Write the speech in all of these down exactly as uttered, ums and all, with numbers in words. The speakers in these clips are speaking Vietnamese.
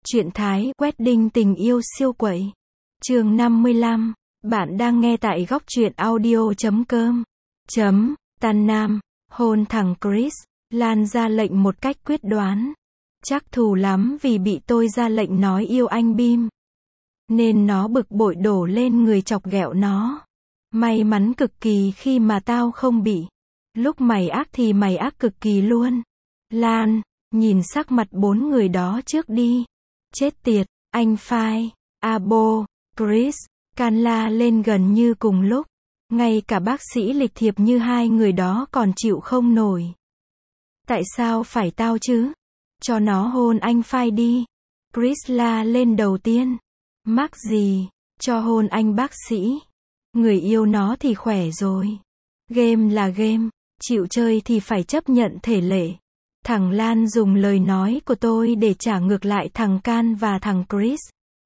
Truyện Thái Wedding tình yêu siêu quậy. Chương năm mươi lăm. Bạn đang nghe tại góc truyện audio chấm com. Chấm, Tan Nam, hôn thằng Chris. Lan ra lệnh một cách quyết đoán. Chắc thù lắm vì bị tôi ra lệnh nói yêu anh Bim. Nên nó bực bội đổ lên người chọc ghẹo nó. May mắn cực kỳ khi mà tao không bị. Lúc mày ác thì mày ác cực kỳ luôn. Lan, nhìn sắc mặt bốn người đó trước đi. Chết tiệt, anh Phai, Abo, Chris, can la lên gần như cùng lúc. Ngay cả bác sĩ lịch thiệp như hai người đó còn chịu không nổi. Tại sao phải tao chứ? Cho nó hôn anh Phai đi. Chris la lên đầu tiên. Mắc gì, cho hôn anh bác sĩ. Người yêu nó thì khỏe rồi. Game là game, chịu chơi thì phải chấp nhận thể lệ. Thằng Lan dùng lời nói của tôi để trả ngược lại thằng Can và thằng Chris.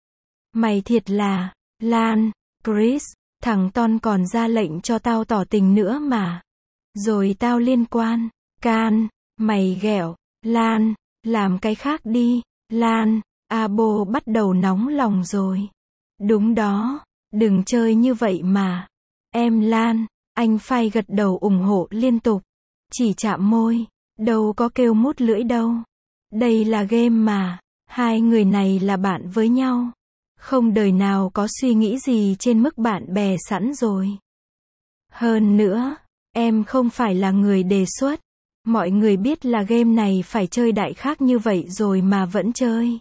Mày thiệt là, Lan, Chris, thằng Ton còn ra lệnh cho tao tỏ tình nữa mà. Rồi tao liên quan, Can, mày ghẹo, Lan, làm cái khác đi, Lan, Abo bắt đầu nóng lòng rồi. Đúng đó, đừng chơi như vậy mà. Em Lan, anh Phai gật đầu ủng hộ liên tục. Chỉ chạm môi. Đâu có kêu mút lưỡi đâu. Đây là game mà. Hai người này là bạn với nhau. Không đời nào có suy nghĩ gì trên mức bạn bè sẵn rồi. Hơn nữa, em không phải là người đề xuất. Mọi người biết là game này phải chơi đại khác như vậy rồi mà vẫn chơi.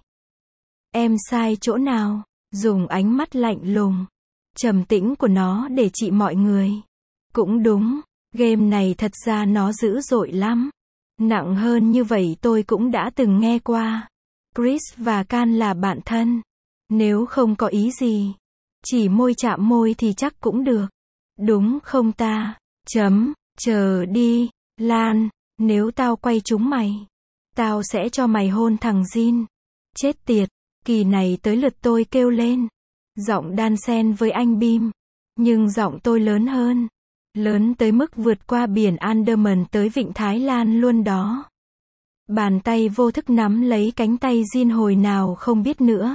Em sai chỗ nào? Dùng ánh mắt lạnh lùng, trầm tĩnh của nó để trị mọi người. Cũng đúng, game này thật ra nó dữ dội lắm. Nặng hơn như vậy tôi cũng đã từng nghe qua. Chris và Can là bạn thân. Nếu không có ý gì, chỉ môi chạm môi thì chắc cũng được. Đúng không ta? Chấm, chờ đi, Lan, nếu tao quay trúng mày, tao sẽ cho mày hôn thằng Jin. Chết tiệt, kỳ này tới lượt tôi kêu lên. Giọng đan xen với anh Bim. Nhưng giọng tôi lớn hơn. Lớn tới mức vượt qua biển Andaman tới vịnh Thái Lan luôn đó. Bàn tay vô thức nắm lấy cánh tay Jin hồi nào không biết nữa.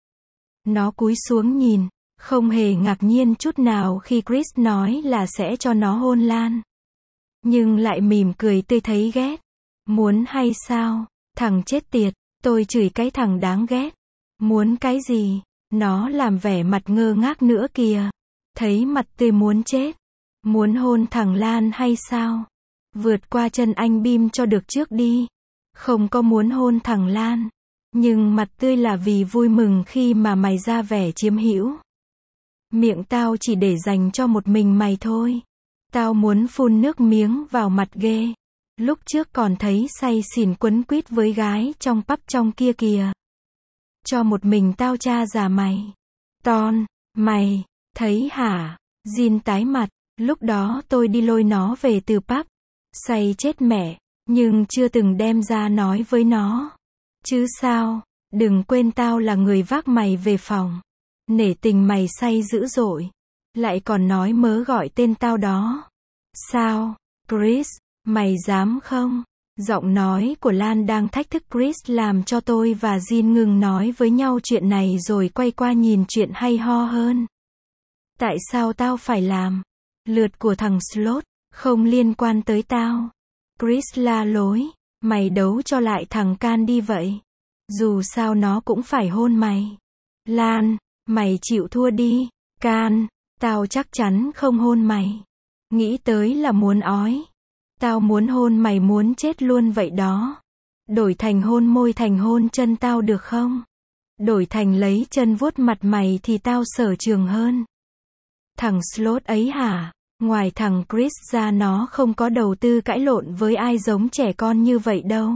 Nó cúi xuống nhìn, không hề ngạc nhiên chút nào khi Chris nói là sẽ cho nó hôn Lan. Nhưng lại mỉm cười tươi thấy ghét. Muốn hay sao? Thằng chết tiệt, tôi chửi cái thằng đáng ghét. Muốn cái gì? Nó làm vẻ mặt ngơ ngác nữa kìa. Thấy mặt tươi muốn chết. Muốn hôn thằng Lan hay sao? Vượt qua chân anh Bim cho được trước đi. Không có muốn hôn thằng Lan. Nhưng mặt tươi là vì vui mừng khi mà mày ra vẻ chiếm hữu. Miệng tao chỉ để dành cho một mình mày thôi. Tao muốn phun nước miếng vào mặt ghê. Lúc trước còn thấy say xỉn quấn quýt với gái trong pub trong kia kìa. Cho một mình tao cha già mày. Ton, mày, thấy hả? Jin tái mặt. Lúc đó tôi đi lôi nó về từ pub. Say chết mẹ. Nhưng chưa từng đem ra nói với nó. Chứ sao? Đừng quên tao là người vác mày về phòng. Nể tình mày say dữ dội. Lại còn nói mớ gọi tên tao đó. Sao? Chris, mày dám không? Giọng nói của Lan đang thách thức Chris làm cho tôi và Jin ngừng nói với nhau chuyện này rồi quay qua nhìn chuyện hay ho hơn. Tại sao tao phải làm? Lượt của thằng Slot, không liên quan tới tao. Chris la lối, mày đấu cho lại thằng Can đi vậy. Dù sao nó cũng phải hôn mày. Lan, mày chịu thua đi. Can, tao chắc chắn không hôn mày. Nghĩ tới là muốn ói. Tao muốn hôn mày muốn chết luôn vậy đó. Đổi thành hôn môi thành hôn chân tao được không? Đổi thành lấy chân vuốt mặt mày thì tao sở trường hơn. Thằng Slot ấy hả? Ngoài thằng Chris ra nó không có đầu tư cãi lộn với ai giống trẻ con như vậy đâu.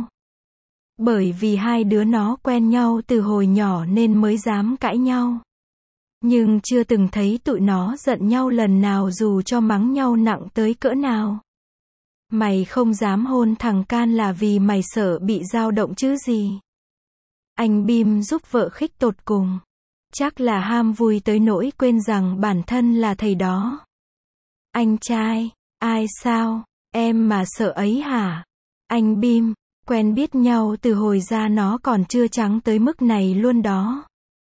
Bởi vì hai đứa nó quen nhau từ hồi nhỏ nên mới dám cãi nhau. Nhưng chưa từng thấy tụi nó giận nhau lần nào dù cho mắng nhau nặng tới cỡ nào. Mày không dám hôn thằng Can là vì mày sợ bị dao động chứ gì. Anh Bim giúp vợ khích tột cùng. Chắc là ham vui tới nỗi quên rằng bản thân là thầy đó. Anh trai, ai sao, em mà sợ ấy hả? Anh Bim, Quen biết nhau từ hồi da nó còn chưa trắng tới mức này luôn đó.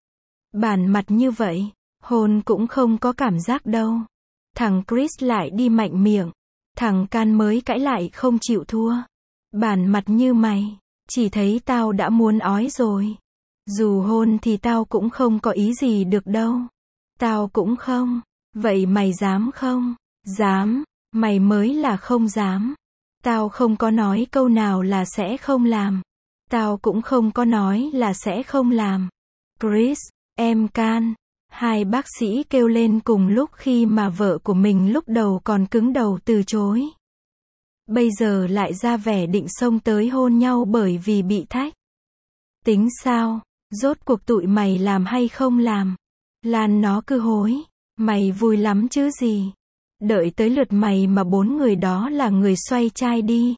Bản mặt như vậy, hôn cũng không có cảm giác đâu. Thằng Chris lại đi mạnh miệng. Thằng Can mới cãi lại không chịu thua. Bản mặt như mày, chỉ thấy tao đã muốn ói rồi. Dù hôn thì tao cũng không có ý gì được đâu. Tao cũng không. Vậy mày dám không? Dám. Mày mới là không dám. Tao không có nói câu nào là sẽ không làm. Tao cũng không có nói là sẽ không làm. Chris, em Can. Hai bác sĩ kêu lên cùng lúc khi mà vợ của mình lúc đầu còn cứng đầu từ chối. Bây giờ lại ra vẻ định xông tới hôn nhau bởi vì bị thách. Tính sao? Rốt cuộc tụi mày làm hay không làm? Lan nó cứ hối. Mày vui lắm chứ gì? Đợi tới lượt mày mà bốn người đó là người xoay chai đi.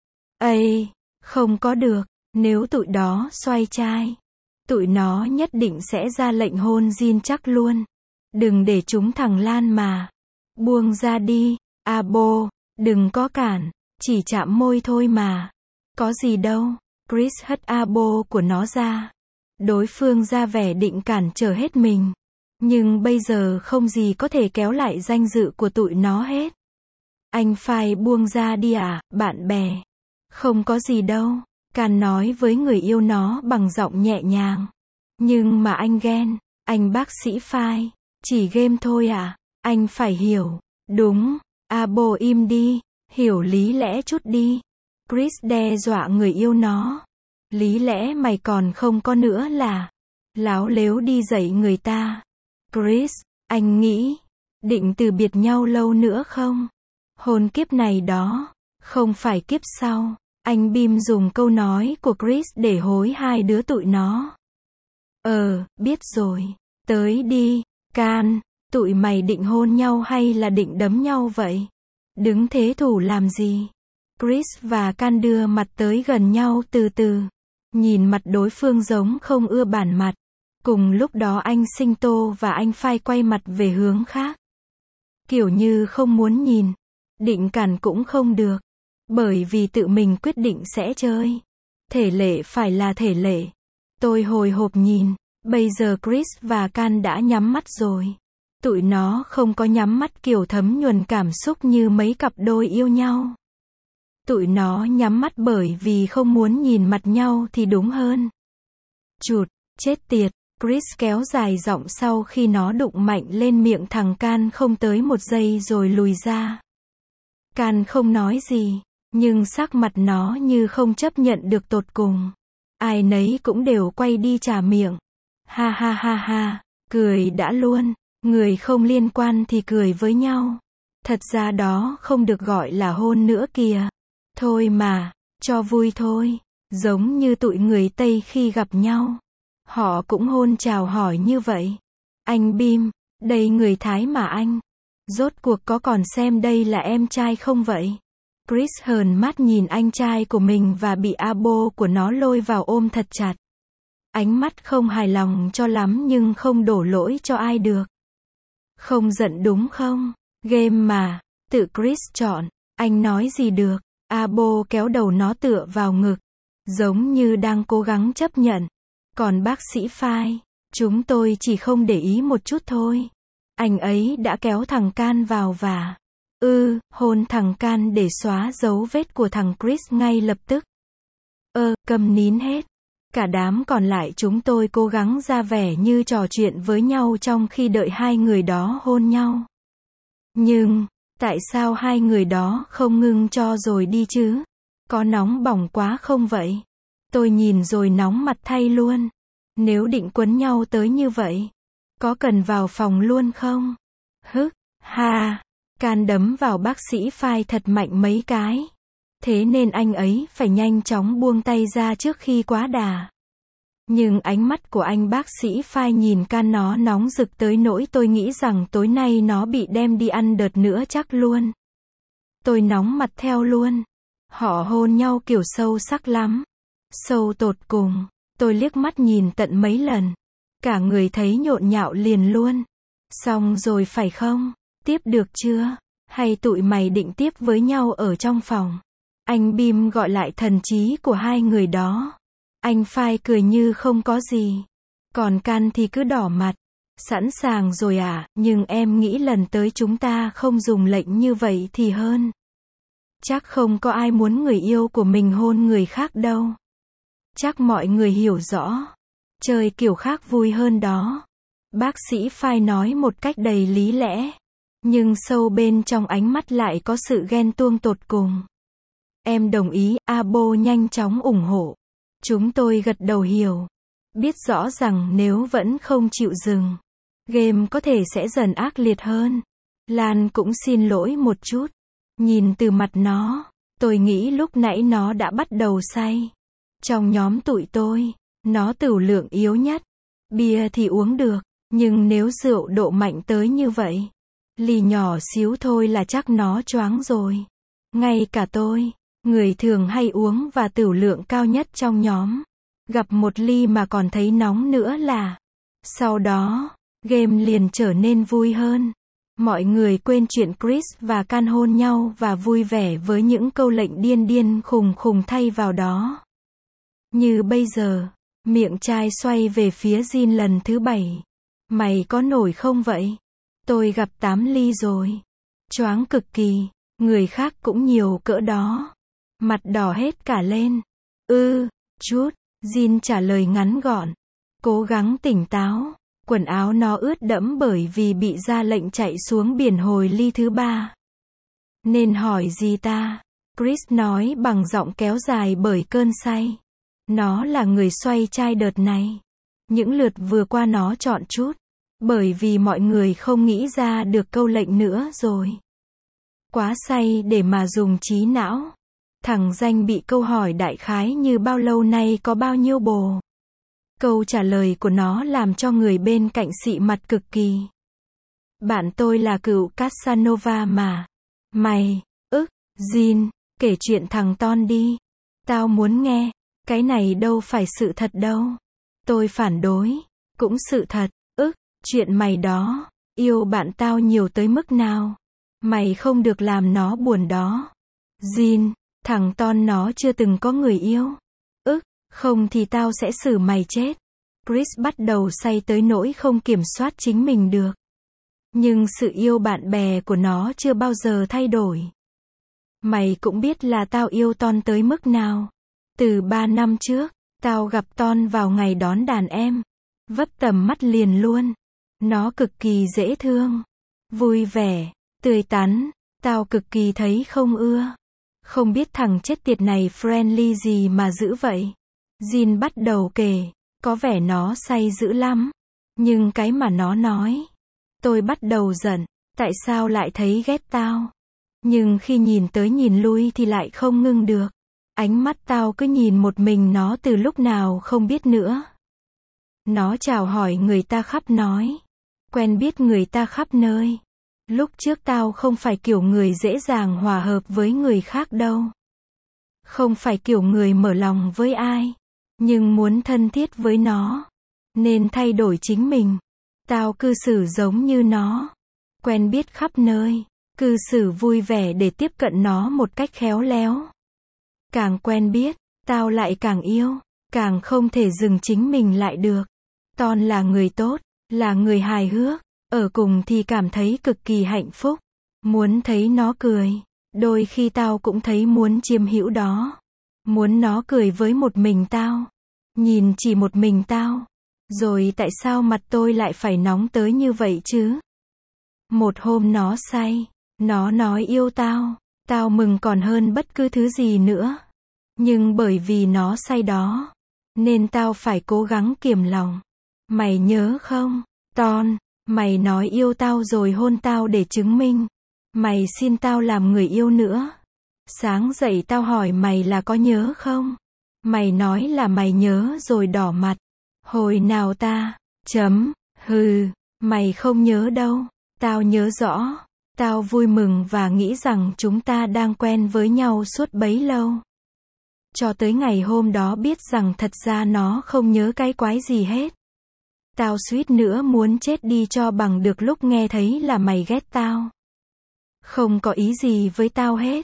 Ây, không có được. Nếu tụi đó xoay chai, tụi nó nhất định sẽ ra lệnh hôn Jin chắc luôn. Đừng để chúng thằng Lan mà. Buông ra đi, Abo, đừng có cản, chỉ chạm môi thôi mà. Có gì đâu. Chris hất Abo của nó ra. Đối phương ra vẻ định cản trở hết mình. Nhưng bây giờ không gì có thể kéo lại danh dự của tụi nó hết. Anh phải buông ra đi à, bạn bè. Không có gì đâu. Can nói với người yêu nó bằng giọng nhẹ nhàng. Nhưng mà anh ghen. Anh bác sĩ Phai. Chỉ game thôi à? Anh phải hiểu. Đúng. Abo im đi. Hiểu lý lẽ chút đi. Chris đe dọa người yêu nó. Lý lẽ mày còn không có nữa là. Láo lếu đi dạy người ta. Chris, anh nghĩ. Định từ biệt nhau lâu nữa không? Hôn kiếp này đó. Không phải kiếp sau. Anh Bim dùng câu nói của Chris để hối hai đứa tụi nó. Ờ, biết rồi. Tới đi, Can. Tụi mày định hôn nhau hay là định đấm nhau vậy? Đứng thế thủ làm gì? Chris và Can đưa mặt tới gần nhau từ từ. Nhìn mặt đối phương giống không ưa bản mặt. Cùng lúc đó anh Sinh Tô và anh Phai quay mặt về hướng khác. Kiểu như không muốn nhìn. Định cản cũng không được. Bởi vì tự mình quyết định sẽ chơi. Thể lệ phải là thể lệ. Tôi hồi hộp nhìn. Bây giờ Chris và Can đã nhắm mắt rồi. Tụi nó không có nhắm mắt kiểu thấm nhuần cảm xúc như mấy cặp đôi yêu nhau. Tụi nó nhắm mắt bởi vì không muốn nhìn mặt nhau thì đúng hơn. Chụt, chết tiệt. Chris kéo dài giọng sau khi nó đụng mạnh lên miệng thằng Can không tới một giây rồi lùi ra. Can không nói gì. Nhưng sắc mặt nó như không chấp nhận được tột cùng. Ai nấy cũng đều quay đi chà miệng. Ha ha ha ha, cười đã luôn. Người không liên quan thì cười với nhau. Thật ra đó không được gọi là hôn nữa kìa. Thôi mà, cho vui thôi. Giống như tụi người Tây khi gặp nhau. Họ cũng hôn chào hỏi như vậy. Anh Bim, đây người Thái mà anh. Rốt cuộc có còn xem đây là em trai không vậy? Chris hờn mắt nhìn anh trai của mình và bị Abo của nó lôi vào ôm thật chặt. Ánh mắt không hài lòng cho lắm nhưng không đổ lỗi cho ai được. Không giận đúng không? Game mà. Tự Chris chọn. Anh nói gì được. Abo kéo đầu nó tựa vào ngực. Giống như đang cố gắng chấp nhận. Còn bác sĩ Phai. Chúng tôi chỉ không để ý một chút thôi. Anh ấy đã kéo thằng Can vào và ư, hôn thằng Can để xóa dấu vết của thằng Chris ngay lập tức. Ơ, câm nín hết. Cả đám còn lại chúng tôi cố gắng ra vẻ như trò chuyện với nhau trong khi đợi hai người đó hôn nhau. Nhưng, tại sao hai người đó không ngưng cho rồi đi chứ? Có nóng bỏng quá không vậy? Tôi nhìn rồi nóng mặt thay luôn. Nếu định quấn nhau tới như vậy, có cần vào phòng luôn không? Hức, ha. Can đấm vào bác sĩ Phai thật mạnh mấy cái. Thế nên anh ấy phải nhanh chóng buông tay ra trước khi quá đà. Nhưng ánh mắt của anh bác sĩ Phai nhìn Can nó nóng rực tới nỗi tôi nghĩ rằng tối nay nó bị đem đi ăn đợt nữa chắc luôn. Tôi nóng mặt theo luôn. Họ hôn nhau kiểu sâu sắc lắm. Sâu tột cùng. Tôi liếc mắt nhìn tận mấy lần. Cả người thấy nhộn nhạo liền luôn. Xong rồi phải không? Tiếp được chưa? Hay tụi mày định tiếp với nhau ở trong phòng? Anh Bim gọi lại thần trí của hai người đó. Anh Phai cười như không có gì. Còn Can thì cứ đỏ mặt. Sẵn sàng rồi à, nhưng em nghĩ lần tới chúng ta không dùng lệnh như vậy thì hơn. Chắc không có ai muốn người yêu của mình hôn người khác đâu. Chắc mọi người hiểu rõ. Chơi kiểu khác vui hơn đó. Bác sĩ Phai nói một cách đầy lý lẽ. Nhưng sâu bên trong ánh mắt lại có sự ghen tuông tột cùng. Em đồng ý, Abo nhanh chóng ủng hộ. Chúng tôi gật đầu hiểu. Biết rõ rằng nếu vẫn không chịu dừng, game có thể sẽ dần ác liệt hơn. Lan cũng xin lỗi một chút. Nhìn từ mặt nó, tôi nghĩ lúc nãy nó đã bắt đầu say. Trong nhóm tụi tôi, nó tửu lượng yếu nhất. Bia thì uống được, nhưng nếu rượu độ mạnh tới như vậy, ly nhỏ xíu thôi là chắc nó choáng rồi. Ngay cả tôi, người thường hay uống và tửu lượng cao nhất trong nhóm, gặp một ly mà còn thấy nóng nữa là. Sau đó, game liền trở nên vui hơn. Mọi người quên chuyện Chris và Can hôn nhau và vui vẻ với những câu lệnh điên điên khùng khùng thay vào đó. Như bây giờ, miệng trai xoay về phía Jin lần thứ bảy. Mày có nổi không vậy? Tôi gặp tám ly rồi. Choáng cực kỳ, người khác cũng nhiều cỡ đó. Mặt đỏ hết cả lên. Ừ, chút, Jin trả lời ngắn gọn. Cố gắng tỉnh táo. Quần áo nó ướt đẫm bởi vì bị ra lệnh chạy xuống biển hồi ly thứ ba. Nên hỏi gì ta? Chris nói bằng giọng kéo dài bởi cơn say. Nó là người xoay chai đợt này. Những lượt vừa qua nó chọn chút. Bởi vì mọi người không nghĩ ra được câu lệnh nữa rồi. Quá say để mà dùng trí não. Thằng danh bị câu hỏi đại khái như bao lâu nay có bao nhiêu bồ. Câu trả lời của nó làm cho người bên cạnh xị mặt cực kỳ. Bạn tôi là cựu Casanova mà. Mày, ức, Jin, kể chuyện thằng Ton đi. Tao muốn nghe. Cái này đâu phải sự thật đâu. Tôi phản đối. Cũng sự thật, ức, chuyện mày đó. Yêu bạn tao nhiều tới mức nào. Mày không được làm nó buồn đó. Jin, thằng Ton nó chưa từng có người yêu. Ức, không thì tao sẽ xử mày chết. Chris bắt đầu say tới nỗi không kiểm soát chính mình được. Nhưng sự yêu bạn bè của nó chưa bao giờ thay đổi. Mày cũng biết là tao yêu Ton tới mức nào. Từ ba năm trước, tao gặp Ton vào ngày đón đàn em. Vấp tầm mắt liền luôn. Nó cực kỳ dễ thương. Vui vẻ, tươi tắn. Tao cực kỳ thấy không ưa. Không biết thằng chết tiệt này friendly gì mà dữ vậy. Jin bắt đầu kể. Có vẻ nó say dữ lắm. Nhưng cái mà nó nói. Tôi bắt đầu giận. Tại sao lại thấy ghét tao? Nhưng khi nhìn tới nhìn lui thì lại không ngưng được. Ánh mắt tao cứ nhìn một mình nó từ lúc nào không biết nữa. Nó chào hỏi người ta khắp nói. Quen biết người ta khắp nơi. Lúc trước tao không phải kiểu người dễ dàng hòa hợp với người khác đâu. Không phải kiểu người mở lòng với ai. Nhưng muốn thân thiết với nó. Nên thay đổi chính mình. Tao cư xử giống như nó. Quen biết khắp nơi. Cư xử vui vẻ để tiếp cận nó một cách khéo léo. Càng quen biết, tao lại càng yêu. Càng không thể dừng chính mình lại được. Ton là người tốt. Là người hài hước. Ở cùng thì cảm thấy cực kỳ hạnh phúc. Muốn thấy nó cười. Đôi khi tao cũng thấy muốn chiếm hữu đó. Muốn nó cười với một mình tao. Nhìn chỉ một mình tao. Rồi tại sao mặt tôi lại phải nóng tới như vậy chứ? Một hôm nó say. Nó nói yêu tao. Tao mừng còn hơn bất cứ thứ gì nữa. Nhưng bởi vì nó say đó. Nên tao phải cố gắng kiềm lòng. Mày nhớ không? Ton, mày nói yêu tao rồi hôn tao để chứng minh. Mày xin tao làm người yêu nữa. Sáng dậy tao hỏi mày là có nhớ không? Mày nói là mày nhớ rồi đỏ mặt. Hồi nào ta? Chấm. Hừ, mày không nhớ đâu. Tao nhớ rõ. Tao vui mừng và nghĩ rằng chúng ta đang quen với nhau suốt bấy lâu. Cho tới ngày hôm đó biết rằng thật ra nó không nhớ cái quái gì hết. Tao suýt nữa muốn chết đi cho bằng được lúc nghe thấy là mày ghét tao. Không có ý gì với tao hết.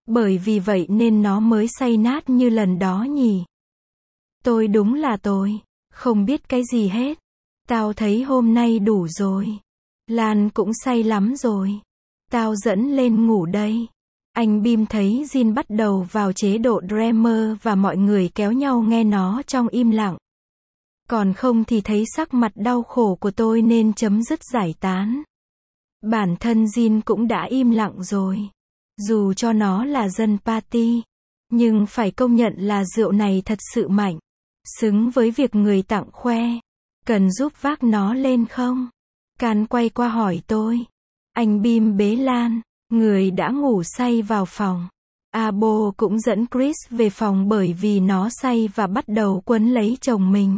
Bởi vì vậy nên nó mới say nát như lần đó nhỉ. Tôi đúng là tôi, không biết cái gì hết. Tao thấy hôm nay đủ rồi. Lan cũng say lắm rồi. Tao dẫn lên ngủ đây. Anh Bim thấy Jin bắt đầu vào chế độ dreamer và mọi người kéo nhau nghe nó trong im lặng. Còn không thì thấy sắc mặt đau khổ của tôi nên chấm dứt giải tán. Bản thân Jin cũng đã im lặng rồi. Dù cho nó là dân party, nhưng phải công nhận là rượu này thật sự mạnh. Xứng với việc người tặng khoe. Cần giúp vác nó lên không? Can quay qua hỏi tôi. Anh Bim bế Lan, người đã ngủ say vào phòng. Abo cũng dẫn Chris về phòng bởi vì nó say và bắt đầu quấn lấy chồng mình.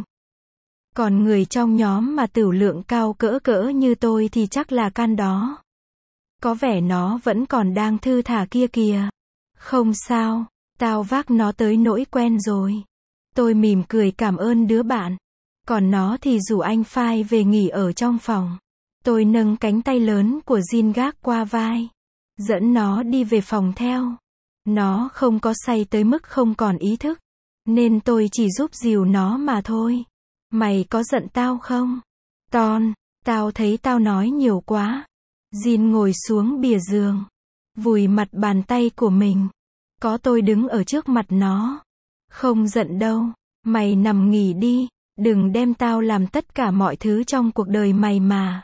Còn người trong nhóm mà tửu lượng cao cỡ cỡ như tôi thì chắc là Can đó. Có vẻ nó vẫn còn đang thư thả kia kìa. Không sao, tao vác nó tới nỗi quen rồi. Tôi mỉm cười cảm ơn đứa bạn. Còn nó thì rủ anh Phai về nghỉ ở trong phòng. Tôi nâng cánh tay lớn của Jin gác qua vai. Dẫn nó đi về phòng theo. Nó không có say tới mức không còn ý thức. Nên tôi chỉ giúp dìu nó mà thôi. Mày có giận tao không? Ton, tao thấy tao nói nhiều quá. Jin ngồi xuống bìa giường. Vùi mặt bàn tay của mình. Có tôi đứng ở trước mặt nó. Không giận đâu. Mày nằm nghỉ đi. Đừng đem tao làm tất cả mọi thứ trong cuộc đời mày mà.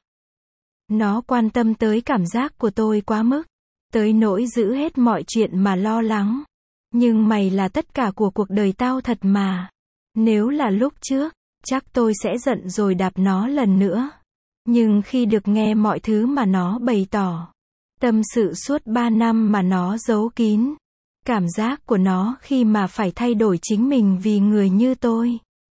Nó quan tâm tới cảm giác của tôi quá mức. Tới nỗi giữ hết mọi chuyện mà lo lắng. Nhưng mày là tất cả của cuộc đời tao thật mà. Nếu là lúc trước, chắc tôi sẽ giận rồi đạp nó lần nữa. Nhưng khi được nghe mọi thứ mà nó bày tỏ, tâm sự suốt ba năm mà nó giấu kín, cảm giác của nó khi mà phải thay đổi chính mình vì người như tôi,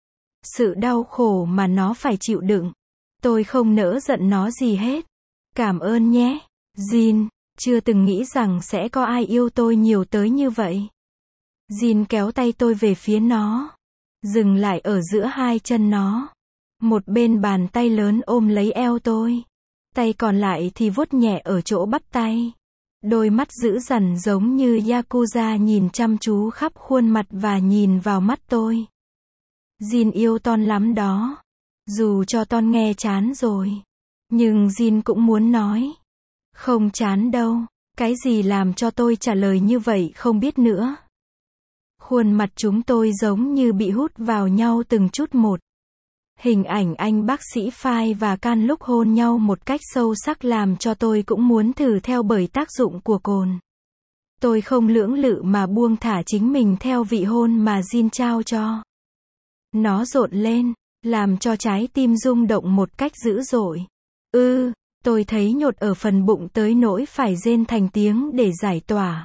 sự đau khổ mà nó phải chịu đựng, tôi không nỡ giận nó gì hết. Cảm ơn nhé, Jin, chưa từng nghĩ rằng sẽ có ai yêu tôi nhiều tới như vậy. Jin kéo tay tôi về phía nó, dừng lại ở giữa hai chân nó. Một bên bàn tay lớn ôm lấy eo tôi. Tay còn lại thì vuốt nhẹ ở chỗ bắp tay. Đôi mắt dữ dằn giống như Yakuza nhìn chăm chú khắp khuôn mặt và nhìn vào mắt tôi. Jin yêu Ton lắm đó. Dù cho Ton nghe chán rồi. Nhưng Jin cũng muốn nói. Không chán đâu. Cái gì làm cho tôi trả lời như vậy không biết nữa. Khuôn mặt chúng tôi giống như bị hút vào nhau từng chút một. Hình ảnh anh bác sĩ Phai và Can lúc hôn nhau một cách sâu sắc làm cho tôi cũng muốn thử theo bởi tác dụng của cồn. Tôi không lưỡng lự mà buông thả chính mình theo vị hôn mà Jin trao cho. Nó rộn lên, làm cho trái tim rung động một cách dữ dội. Ư, tôi thấy nhột ở phần bụng tới nỗi phải rên thành tiếng để giải tỏa.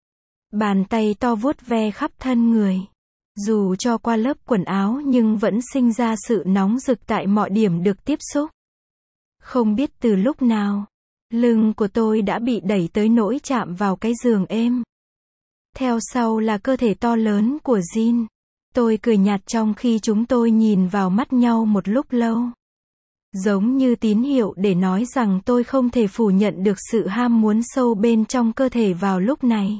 Bàn tay to vuốt ve khắp thân người. Dù cho qua lớp quần áo nhưng vẫn sinh ra sự nóng rực tại mọi điểm được tiếp xúc. Không biết từ lúc nào, lưng của tôi đã bị đẩy tới nỗi chạm vào cái giường êm. Theo sau là cơ thể to lớn của Jin. Tôi cười nhạt trong khi chúng tôi nhìn vào mắt nhau một lúc lâu. Giống như tín hiệu để nói rằng tôi không thể phủ nhận được sự ham muốn sâu bên trong cơ thể vào lúc này.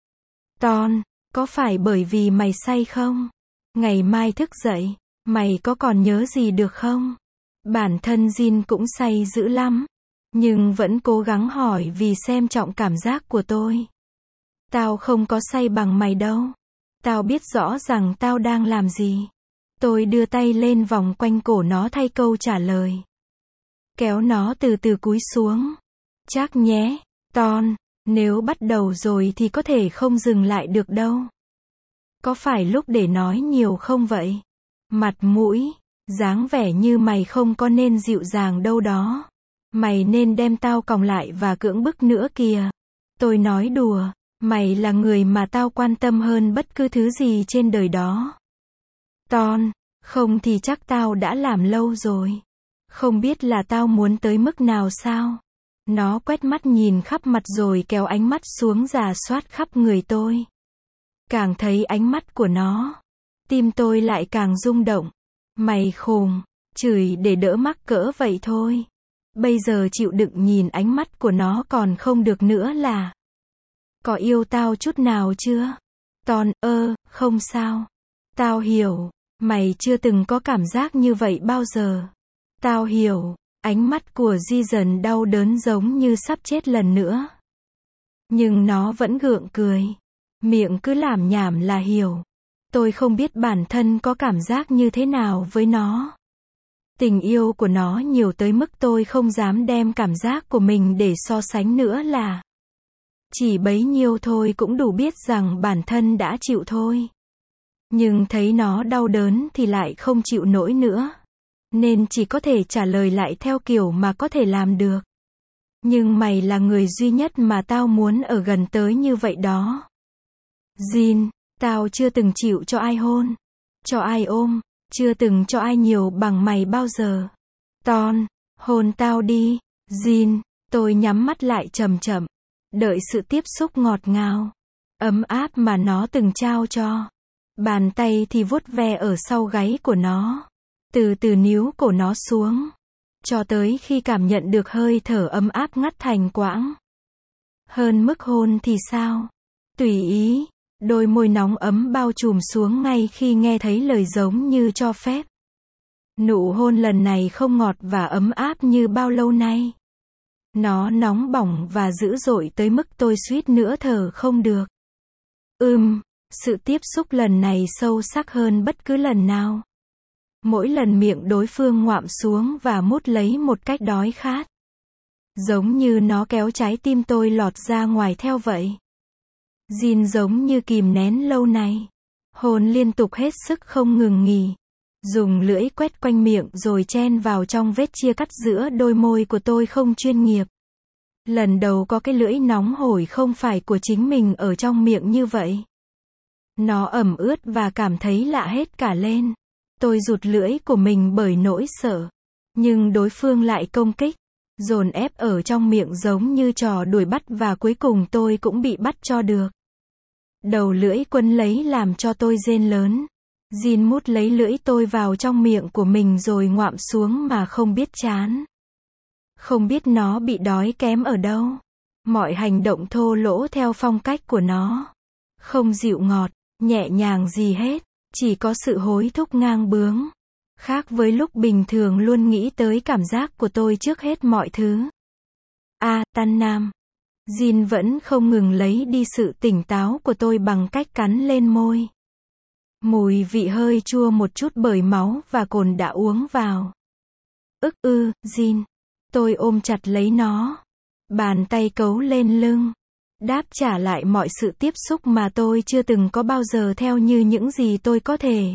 Ton, có phải bởi vì mày say không? Ngày mai thức dậy, mày có còn nhớ gì được không? Bản thân Jin cũng say dữ lắm. Nhưng vẫn cố gắng hỏi vì xem trọng cảm giác của tôi. Tao không có say bằng mày đâu. Tao biết rõ rằng tao đang làm gì. Tôi đưa tay lên vòng quanh cổ nó thay câu trả lời. Kéo nó từ từ cúi xuống. Chắc nhé, Ton, nếu bắt đầu rồi thì có thể không dừng lại được đâu. Có phải lúc để nói nhiều không vậy? Mặt mũi, dáng vẻ như mày không có nên dịu dàng đâu đó. Mày nên đem tao còng lại và cưỡng bức nữa kìa. Tôi nói đùa, mày là người mà tao quan tâm hơn bất cứ thứ gì trên đời đó. Ton, không thì chắc tao đã làm lâu rồi. Không biết là tao muốn tới mức nào sao? Nó quét mắt nhìn khắp mặt rồi kéo ánh mắt xuống rà soát khắp người tôi. Càng thấy ánh mắt của nó, tim tôi lại càng rung động. Mày khùng, chửi để đỡ mắc cỡ vậy thôi. Bây giờ chịu đựng nhìn ánh mắt của nó còn không được nữa là. Có yêu tao chút nào chưa? Ton, ơ, không sao. Tao hiểu. Mày chưa từng có cảm giác như vậy bao giờ. Tao hiểu. Ánh mắt của Jason đau đớn giống như sắp chết lần nữa. Nhưng nó vẫn gượng cười. Miệng cứ lảm nhảm là hiểu. Tôi không biết bản thân có cảm giác như thế nào với nó. Tình yêu của nó nhiều tới mức tôi không dám đem cảm giác của mình để so sánh nữa là. Chỉ bấy nhiêu thôi cũng đủ biết rằng bản thân đã chịu thôi. Nhưng thấy nó đau đớn thì lại không chịu nổi nữa. Nên chỉ có thể trả lời lại theo kiểu mà có thể làm được. Nhưng mày là người duy nhất mà tao muốn ở gần tới như vậy đó. Jin, tao chưa từng chịu cho ai hôn, cho ai ôm, chưa từng cho ai nhiều bằng mày bao giờ. Ton, hôn tao đi. Jin, tôi nhắm mắt lại chậm chậm, đợi sự tiếp xúc ngọt ngào, ấm áp mà nó từng trao cho. Bàn tay thì vuốt ve ở sau gáy của nó, từ từ níu cổ nó xuống, cho tới khi cảm nhận được hơi thở ấm áp ngắt thành quãng. Hơn mức hôn thì sao? Tùy ý. Đôi môi nóng ấm bao trùm xuống ngay khi nghe thấy lời giống như cho phép. Nụ hôn lần này không ngọt và ấm áp như bao lâu nay. Nó nóng bỏng và dữ dội tới mức tôi suýt nữa thở không được. Ừm, sự tiếp xúc lần này sâu sắc hơn bất cứ lần nào. Mỗi lần miệng đối phương ngoạm xuống và mút lấy một cách đói khát. Giống như nó kéo trái tim tôi lọt ra ngoài theo vậy. Jin giống như kìm nén lâu nay. Hôn liên tục hết sức không ngừng nghỉ. Dùng lưỡi quét quanh miệng rồi chen vào trong vết chia cắt giữa đôi môi của tôi không chuyên nghiệp. Lần đầu có cái lưỡi nóng hổi không phải của chính mình ở trong miệng như vậy. Nó ẩm ướt và cảm thấy lạ hết cả lên. Tôi rụt lưỡi của mình bởi nỗi sợ. Nhưng đối phương lại công kích, dồn ép ở trong miệng giống như trò đuổi bắt và cuối cùng tôi cũng bị bắt cho được. Đầu lưỡi quấn lấy làm cho tôi rên lớn. Jin mút lấy lưỡi tôi vào trong miệng của mình rồi ngoạm xuống mà không biết chán. Không biết nó bị đói kém ở đâu. Mọi hành động thô lỗ theo phong cách của nó. Không dịu ngọt, nhẹ nhàng gì hết. Chỉ có sự hối thúc ngang bướng. Khác với lúc bình thường luôn nghĩ tới cảm giác của tôi trước hết mọi thứ. A, Tan Nam. Jin vẫn không ngừng lấy đi sự tỉnh táo của tôi bằng cách cắn lên môi. Mùi vị hơi chua một chút bởi máu và cồn đã uống vào. Ức ư, Jin. Tôi ôm chặt lấy nó. Bàn tay cấu lên lưng. Đáp trả lại mọi sự tiếp xúc mà tôi chưa từng có bao giờ theo như những gì tôi có thể.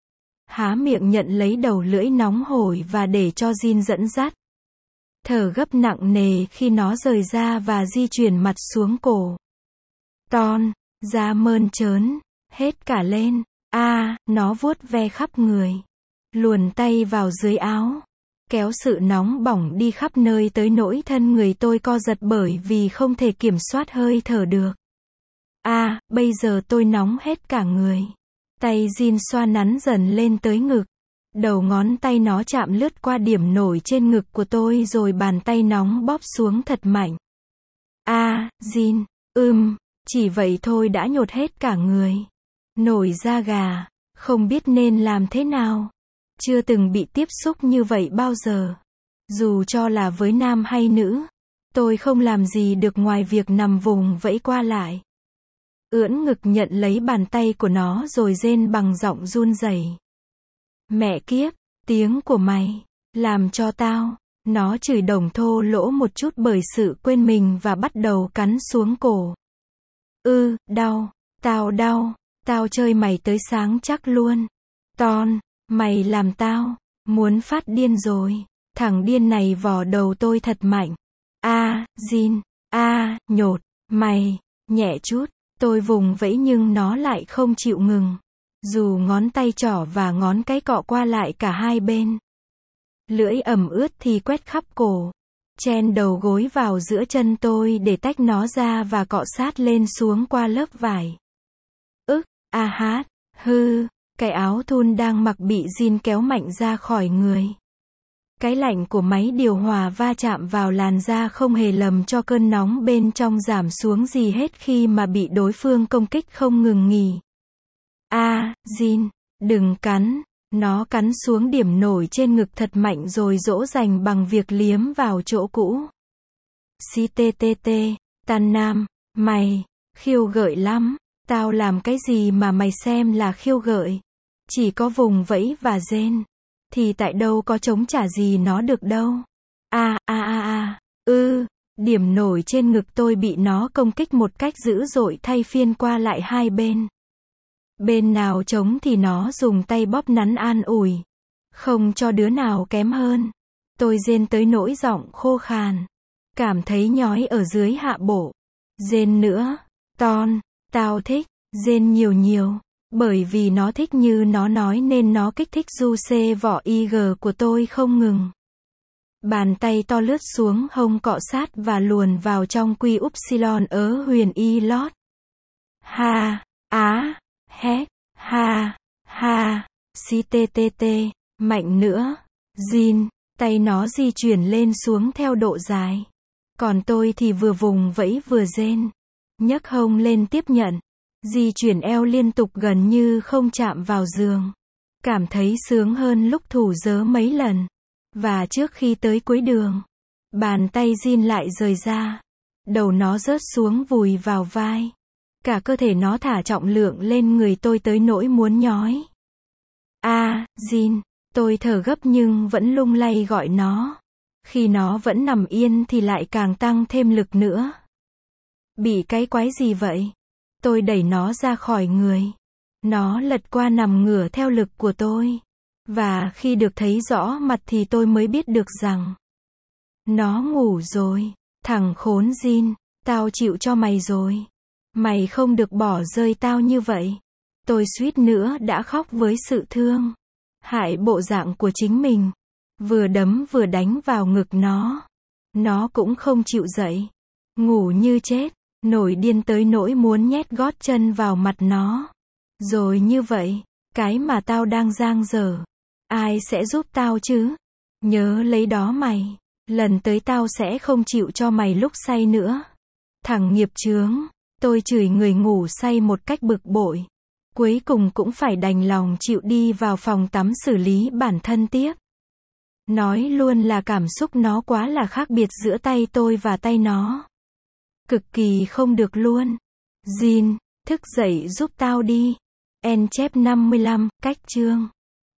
Há miệng nhận lấy đầu lưỡi nóng hổi và để cho Jin dẫn dắt. Thở gấp nặng nề khi nó rời ra và di chuyển mặt xuống cổ. Ton, da mơn trớn, hết cả lên. A, à, nó vuốt ve khắp người. Luồn tay vào dưới áo. Kéo sự nóng bỏng đi khắp nơi tới nỗi thân người tôi co giật bởi vì không thể kiểm soát hơi thở được. A, à, bây giờ tôi nóng hết cả người. Tay Jin xoa nắn dần lên tới ngực. Đầu ngón tay nó chạm lướt qua điểm nổi trên ngực của tôi rồi bàn tay nóng bóp xuống thật mạnh. A, à, Jin, ừm, chỉ vậy thôi đã nhột hết cả người. Nổi da gà, không biết nên làm thế nào. Chưa từng bị tiếp xúc như vậy bao giờ. Dù cho là với nam hay nữ, tôi không làm gì được ngoài việc nằm vùng vẫy qua lại. Ưỡn ngực nhận lấy bàn tay của nó rồi rên bằng giọng run rẩy. Mẹ kiếp, tiếng của mày, làm cho tao, nó chửi đồng thô lỗ một chút bởi sự quên mình và bắt đầu cắn xuống cổ. Ư, đau, tao đau, tao chơi mày tới sáng chắc luôn. Ton, mày làm tao, muốn phát điên rồi, thằng điên này vò đầu tôi thật mạnh. A, à, Jin, a, à, nhột, mày, nhẹ chút, tôi vùng vẫy nhưng nó lại không chịu ngừng. Dù ngón tay trỏ và ngón cái cọ qua lại cả hai bên. Lưỡi ẩm ướt thì quét khắp cổ. Chen đầu gối vào giữa chân tôi để tách nó ra và cọ sát lên xuống qua lớp vải. Ức, a hát, hư, cái áo thun đang mặc bị Jin kéo mạnh ra khỏi người. Cái lạnh của máy điều hòa va chạm vào làn da không hề làm cho cơn nóng bên trong giảm xuống gì hết khi mà bị đối phương công kích không ngừng nghỉ. A, à, Jin, đừng cắn. Nó cắn xuống điểm nổi trên ngực thật mạnh rồi dỗ dành bằng việc liếm vào chỗ cũ. Cttt, Tan Nam, mày, khiêu gợi lắm. Tao làm cái gì mà mày xem là khiêu gợi? Chỉ có vùng vẫy và rên. Thì tại đâu có chống trả gì nó được đâu. A a a a, ư, điểm nổi trên ngực tôi bị nó công kích một cách dữ dội thay phiên qua lại hai bên. Bên nào chống thì nó dùng tay bóp nắn an ủi. Không cho đứa nào kém hơn. Tôi rên tới nỗi giọng khô khàn. Cảm thấy nhói ở dưới hạ bộ. Rên nữa. Ton, tao thích. Rên nhiều nhiều. Bởi vì nó thích như nó nói nên nó kích thích du xê vỏ i giê của tôi không ngừng. Bàn tay to lướt xuống hông cọ sát và luồn vào trong quy upsilon ớ huyền y lót. Ha, á, hét, ha, ha, cttt, mạnh nữa. Jin, tay nó di chuyển lên xuống theo độ dài. Còn tôi thì vừa vùng vẫy vừa rên. Nhấc hông lên tiếp nhận. Di chuyển eo liên tục gần như không chạm vào giường. Cảm thấy sướng hơn lúc thủ dớ mấy lần. Và trước khi tới cuối đường, bàn tay Jin lại rời ra. Đầu nó rớt xuống vùi vào vai. Cả cơ thể nó thả trọng lượng lên người tôi tới nỗi muốn nhói. A, à, Jin, tôi thở gấp nhưng vẫn lung lay gọi nó. Khi nó vẫn nằm yên thì lại càng tăng thêm lực nữa. Bị cái quái gì vậy? Tôi đẩy nó ra khỏi người. Nó lật qua nằm ngửa theo lực của tôi. Và khi được thấy rõ mặt thì tôi mới biết được rằng nó ngủ rồi. Thằng khốn Jin, tao chịu cho mày rồi. Mày không được bỏ rơi tao như vậy. Tôi suýt nữa đã khóc với sự thương hại bộ dạng của chính mình. Vừa đấm vừa đánh vào ngực nó. Nó cũng không chịu dậy. Ngủ như chết. Nổi điên tới nỗi muốn nhét gót chân vào mặt nó. Rồi như vậy, cái mà tao đang dang dở, ai sẽ giúp tao chứ? Nhớ lấy đó mày. Lần tới tao sẽ không chịu cho mày lúc say nữa. Thằng nghiệp chướng. Tôi chửi người ngủ say một cách bực bội. Cuối cùng cũng phải đành lòng chịu đi vào phòng tắm xử lý bản thân tiếp. Nói luôn là cảm xúc nó quá là khác biệt giữa tay tôi và tay nó. Cực kỳ không được luôn. Jin, thức dậy giúp tao đi. En chép năm mươi lăm, cách chương.